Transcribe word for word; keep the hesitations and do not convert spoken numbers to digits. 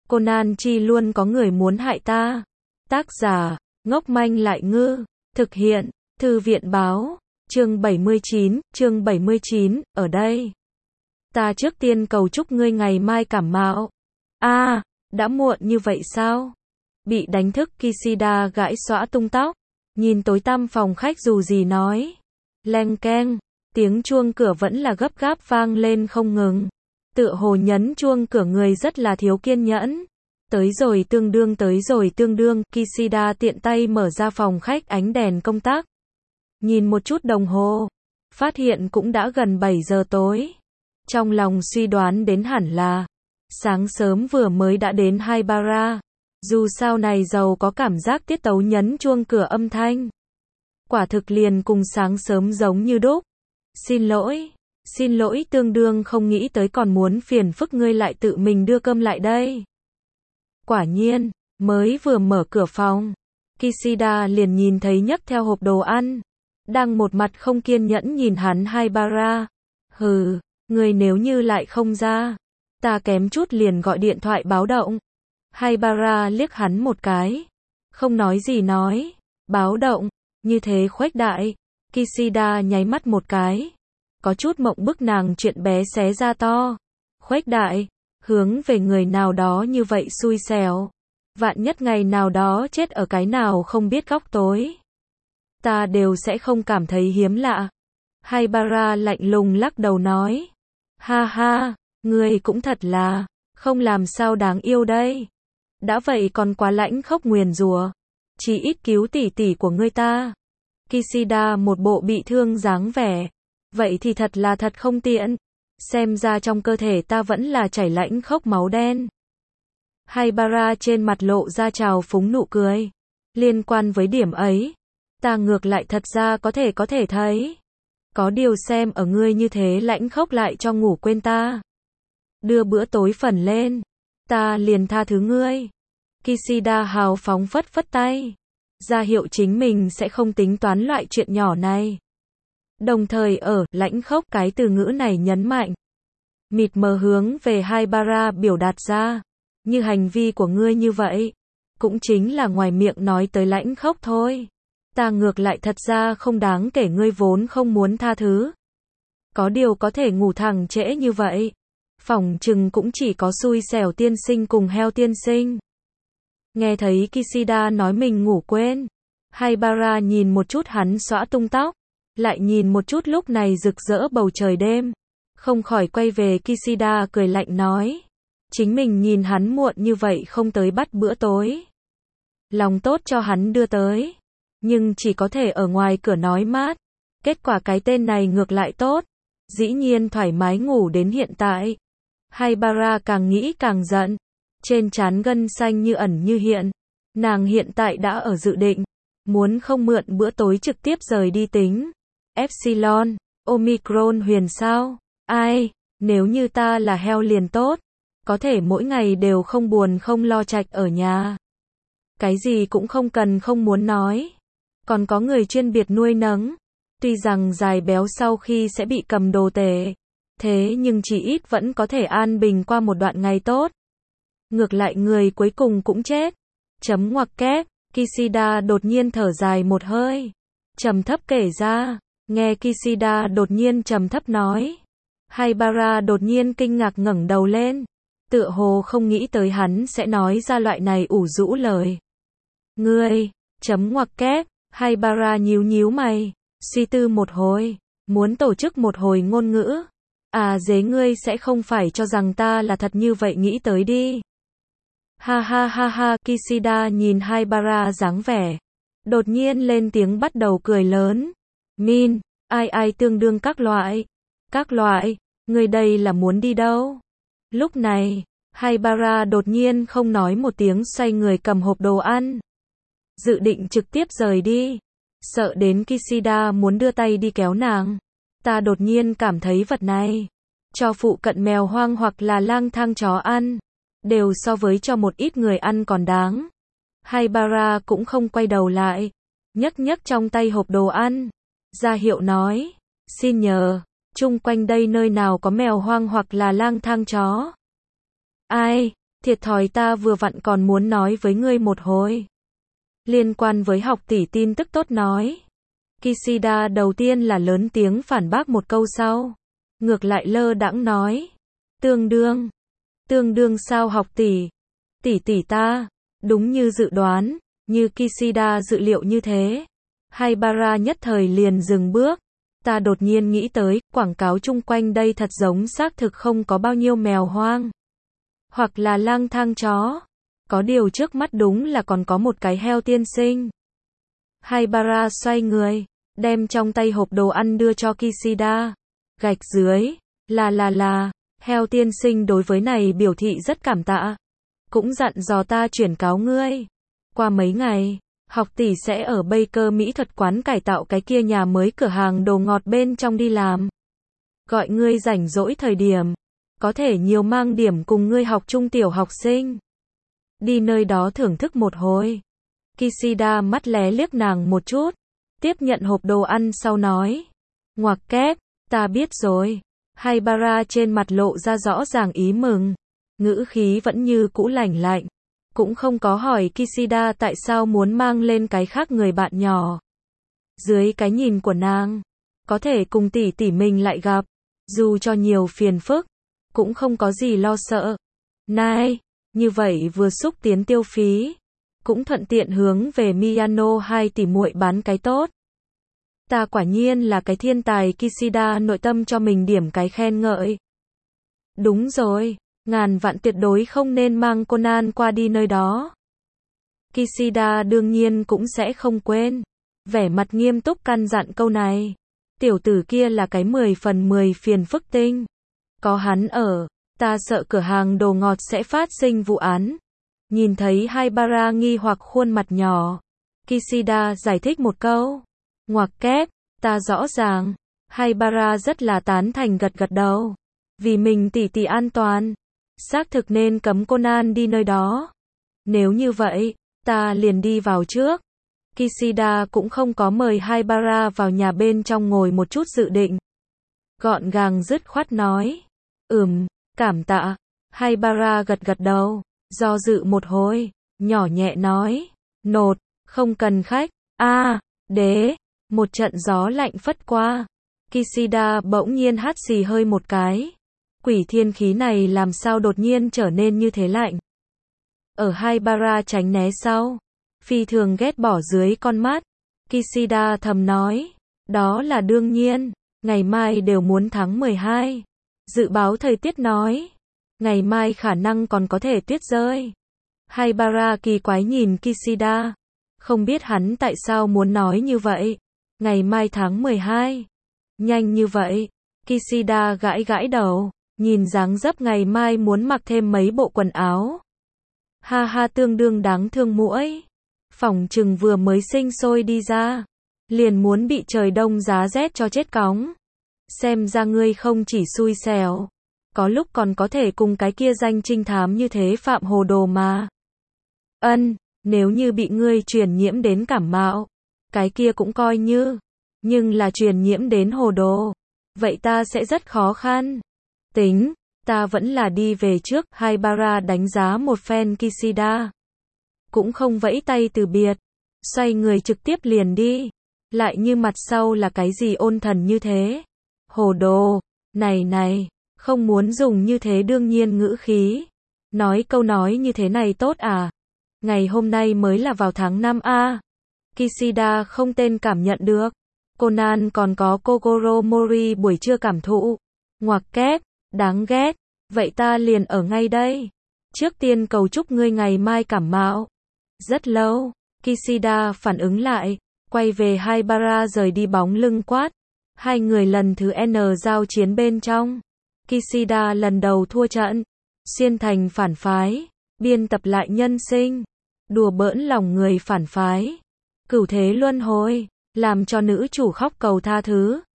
Conan Chi luôn có người muốn hại ta. Tác giả, ngốc manh lại ngư. Thực hiện, Thư viện báo. Chương bảy mươi chín, chương bảy mươi chín, ở đây. Ta trước tiên cầu chúc ngươi ngày mai cảm mạo. A, à, đã muộn như vậy sao? Bị đánh thức Kishida gãi xõa tung tóc, nhìn tối tăm phòng khách dù gì nói. Leng keng, tiếng chuông cửa vẫn là gấp gáp vang lên không ngừng. Tựa hồ nhấn chuông cửa người rất là thiếu kiên nhẫn. Tới rồi tương đương tới rồi tương đương, Kishida tiện tay mở ra phòng khách ánh đèn công tắc. Nhìn một chút đồng hồ, phát hiện cũng đã gần bảy giờ tối. Trong lòng suy đoán đến hẳn là sáng sớm vừa mới đã đến Haibara. Dù sao này giàu có cảm giác tiết tấu nhấn chuông cửa âm thanh. Quả thực liền cùng sáng sớm giống như đúc. Xin lỗi, xin lỗi tương đương không nghĩ tới còn muốn phiền phức ngươi lại tự mình đưa cơm lại đây. Quả nhiên, mới vừa mở cửa phòng, Kishida liền nhìn thấy nhấc theo hộp đồ ăn. Đang một mặt không kiên nhẫn nhìn hắn Haibara. Hừ, ngươi nếu như lại không ra, ta kém chút liền gọi điện thoại báo động. Haibara liếc hắn một cái, không nói gì nói, báo động, như thế khuếch đại. Kishida nháy mắt một cái, có chút mộng bức nàng chuyện bé xé ra to. Khuếch đại, hướng về người nào đó như vậy xui xẻo. Vạn nhất ngày nào đó chết ở cái nào không biết góc tối. Ta đều sẽ không cảm thấy hiếm lạ. Haibara lạnh lùng lắc đầu nói. Ha ha, ngươi cũng thật là, không làm sao đáng yêu đây. Đã vậy còn quá lãnh khốc nguyền rủa. Chỉ ít cứu tỷ tỷ của ngươi ta. Kishida một bộ bị thương dáng vẻ. Vậy thì thật là thật không tiện. Xem ra trong cơ thể ta vẫn là chảy lãnh khốc máu đen. Haibara trên mặt lộ ra trào phúng nụ cười. Liên quan với điểm ấy, ta ngược lại thật ra có thể có thể thấy. Có điều xem ở ngươi như thế lãnh khốc lại cho ngủ quên ta. Đưa bữa tối phần lên, ta liền tha thứ ngươi. Kishida hào phóng phất phất tay, ra hiệu chính mình sẽ không tính toán loại chuyện nhỏ này. Đồng thời ở lãnh khốc cái từ ngữ này nhấn mạnh, mịt mờ hướng về Haibara biểu đạt ra, như hành vi của ngươi như vậy, cũng chính là ngoài miệng nói tới lãnh khốc thôi. Ta ngược lại thật ra không đáng kể ngươi vốn không muốn tha thứ. Có điều có thể ngủ thẳng trễ như vậy, phỏng chừng cũng chỉ có xui xẻo tiên sinh cùng heo tiên sinh. Nghe thấy Kishida nói mình ngủ quên, Haibara nhìn một chút hắn xõa tung tóc, lại nhìn một chút lúc này rực rỡ bầu trời đêm, không khỏi quay về Kishida cười lạnh nói. Chính mình nhìn hắn muộn như vậy không tới bắt bữa tối. Lòng tốt cho hắn đưa tới, nhưng chỉ có thể ở ngoài cửa nói mát. Kết quả cái tên này ngược lại tốt, dĩ nhiên thoải mái ngủ đến hiện tại. Haibara càng nghĩ càng giận, trên trán gân xanh như ẩn như hiện. Nàng hiện tại đã ở dự định, muốn không mượn bữa tối trực tiếp rời đi tính. Epsilon, Omicron huyền sao? Ai, nếu như ta là heo liền tốt, có thể mỗi ngày đều không buồn không lo trạch ở nhà. Cái gì cũng không cần không muốn nói. Còn có người chuyên biệt nuôi nấng. Tuy rằng dài béo sau khi sẽ bị cầm đồ tể, thế nhưng chỉ ít vẫn có thể an bình qua một đoạn ngày tốt. Ngược lại người cuối cùng cũng chết. Chấm ngoặc kép, Kishida đột nhiên thở dài một hơi. Trầm thấp kể ra, nghe Kishida đột nhiên trầm thấp nói. Haibara đột nhiên kinh ngạc ngẩng đầu lên. Tựa hồ không nghĩ tới hắn sẽ nói ra loại này ủ rũ lời. Ngươi, chấm ngoặc kép, Haibara nhíu nhíu mày, suy tư một hồi, muốn tổ chức một hồi ngôn ngữ. À dế ngươi sẽ không phải cho rằng ta là thật như vậy nghĩ tới đi. Ha ha ha ha, Kishida nhìn Haibara dáng vẻ, đột nhiên lên tiếng bắt đầu cười lớn. Min, ai ai tương đương các loại. Các loại, ngươi đây là muốn đi đâu? Lúc này, Haibara đột nhiên không nói một tiếng xoay người cầm hộp đồ ăn. Dự định trực tiếp rời đi. Sợ đến Kishida muốn đưa tay đi kéo nàng. Ta đột nhiên cảm thấy vật này, cho phụ cận mèo hoang hoặc là lang thang chó ăn, đều so với cho một ít người ăn còn đáng. Haibara cũng không quay đầu lại, nhấc nhấc trong tay hộp đồ ăn, ra hiệu nói, xin nhờ, chung quanh đây nơi nào có mèo hoang hoặc là lang thang chó. Ai, Thiệt thòi ta vừa vặn còn muốn nói với ngươi một hồi. Liên quan với học tỷ tin tức tốt nói. Kishida đầu tiên là lớn tiếng phản bác một câu sau. Ngược lại lơ đãng nói. Tương đương. Tương đương sao học tỷ? Tỷ tỷ ta. Đúng như dự đoán, như Kishida dự liệu như thế. Haibara nhất thời liền dừng bước. Ta đột nhiên nghĩ tới, quảng cáo chung quanh đây thật giống xác thực không có bao nhiêu mèo hoang. Hoặc là lang thang chó. Có điều trước mắt đúng là còn có một cái heo tiên sinh. Haibara xoay người, đem trong tay hộp đồ ăn đưa cho Kishida. Gạch dưới, là là là, heo tiên sinh đối với này biểu thị rất cảm tạ. Cũng dặn dò ta chuyển cáo ngươi. Qua mấy ngày, học tỷ sẽ ở Baker Mỹ thuật quán cải tạo cái kia nhà mới cửa hàng đồ ngọt bên trong đi làm. Gọi ngươi rảnh rỗi thời điểm, có thể nhiều mang điểm cùng ngươi học trung tiểu học sinh. Đi nơi đó thưởng thức một hồi. Kishida mắt lé liếc nàng một chút, tiếp nhận hộp đồ ăn sau nói. Ngoặc kép, ta biết rồi. Haibara trên mặt lộ ra rõ ràng ý mừng. Ngữ khí vẫn như cũ lạnh lạnh. Cũng không có hỏi Kishida tại sao muốn mang lên cái khác người bạn nhỏ. Dưới cái nhìn của nàng, có thể cùng tỷ tỷ mình lại gặp, dù cho nhiều phiền phức, cũng không có gì lo sợ. Này, như vậy vừa xúc tiến tiêu phí, cũng thuận tiện hướng về Miyano hai tỷ muội bán cái tốt. Ta quả nhiên là cái thiên tài. Kishida nội tâm cho mình điểm cái khen ngợi. Đúng rồi, ngàn vạn tuyệt đối không nên mang Conan qua đi nơi đó. Kishida đương nhiên cũng sẽ không quên. Vẻ mặt nghiêm túc căn dặn câu này. Tiểu tử kia là cái mười phần mười phiền phức tinh. Có hắn ở, ta sợ cửa hàng đồ ngọt sẽ phát sinh vụ án. Nhìn thấy Haibara nghi hoặc khuôn mặt nhỏ, Kishida giải thích một câu. Ngoặc kép, ta rõ ràng. Haibara rất là tán thành gật gật đầu. Vì mình tỷ tỷ an toàn, xác thực nên cấm Conan đi nơi đó. Nếu như vậy, ta liền đi vào trước. Kishida cũng không có mời Haibara vào nhà bên trong ngồi một chút dự định. Gọn gàng dứt khoát nói. Ừm, cảm tạ. Haibara gật gật đầu, do dự một hồi, nhỏ nhẹ nói. Nột, không cần khách. A, à, đế. Một trận gió lạnh phất qua. Kishida bỗng nhiên hắt xì hơi một cái. Quỷ thiên khí này làm sao đột nhiên trở nên như thế lạnh. Ở Haibara tránh né sau, phi thường ghét bỏ dưới con mắt. Kishida thầm nói. Đó là đương nhiên. Ngày mai đều muốn tháng mười hai. Dự báo thời tiết nói. Ngày mai khả năng còn có thể tuyết rơi. Haibara kỳ quái nhìn Kishida. Không biết hắn tại sao muốn nói như vậy. Ngày mai tháng mười hai. Nhanh như vậy. Kishida gãi gãi đầu. Nhìn dáng dấp ngày mai muốn mặc thêm mấy bộ quần áo. Ha ha, tương đương đáng thương muỗi. Phỏng chừng vừa mới sinh sôi đi ra, liền muốn bị trời đông giá rét cho chết cóng. Xem ra ngươi không chỉ xui xẻo, có lúc còn có thể cùng cái kia danh trinh thám như thế Phạm Hồ Đồ mà. Ân, nếu như bị ngươi truyền nhiễm đến cảm mạo, cái kia cũng coi như, nhưng là truyền nhiễm đến Hồ Đồ, vậy ta sẽ rất khó khăn. Tính, ta vẫn là đi về trước. Haibara đánh giá một phen Kishida, cũng không vẫy tay từ biệt, xoay người trực tiếp liền đi. Lại như mặt sau là cái gì ôn thần như thế. Hồ Đồ, này này, không muốn dùng như thế đương nhiên ngữ khí. Nói câu nói như thế này tốt à? Ngày hôm nay mới là vào tháng năm a. Kishida không tên cảm nhận được. Conan còn có Kogoro Mori buổi trưa cảm thụ. Ngoặc kép, đáng ghét. Vậy ta liền ở ngay đây. Trước tiên cầu chúc ngươi ngày mai cảm mạo. Rất lâu, Kishida phản ứng lại, quay về Haibara rời đi bóng lưng quát. Hai người lần thứ N giao chiến bên trong. Kishida lần đầu thua trận, xuyên thành phản phái, biên tập lại nhân sinh, đùa bỡn lòng người phản phái, cửu thế luân hồi, làm cho nữ chủ khóc cầu tha thứ.